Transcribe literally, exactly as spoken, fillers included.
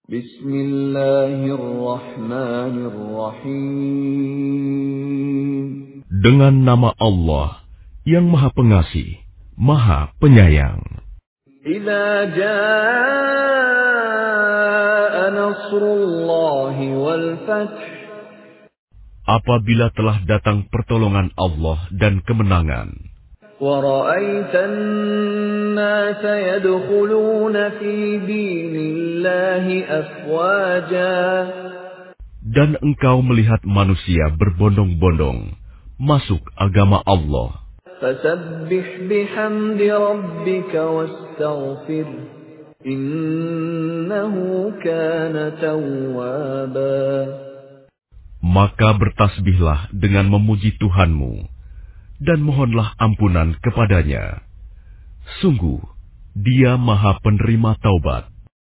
Bismillahirrahmanirrahim. Dengan nama Allah yang Maha Pengasih, Maha Penyayang. Idza jaa nasrullahi wal fath. Apabila telah datang pertolongan Allah dan kemenangan. Wa ra'aitan nasa yadkhuluna fi dinillahi afwaja. Dan engkau melihat manusia berbondong-bondong masuk agama Allah. Fasabbih bihamdi rabbika wastaghfir. Innahu kana tawwaba. Maka bertasbihlah dengan memuji Tuhanmu dan mohonlah ampunan kepadanya. Sungguh, Dia Maha Penerima Taubat.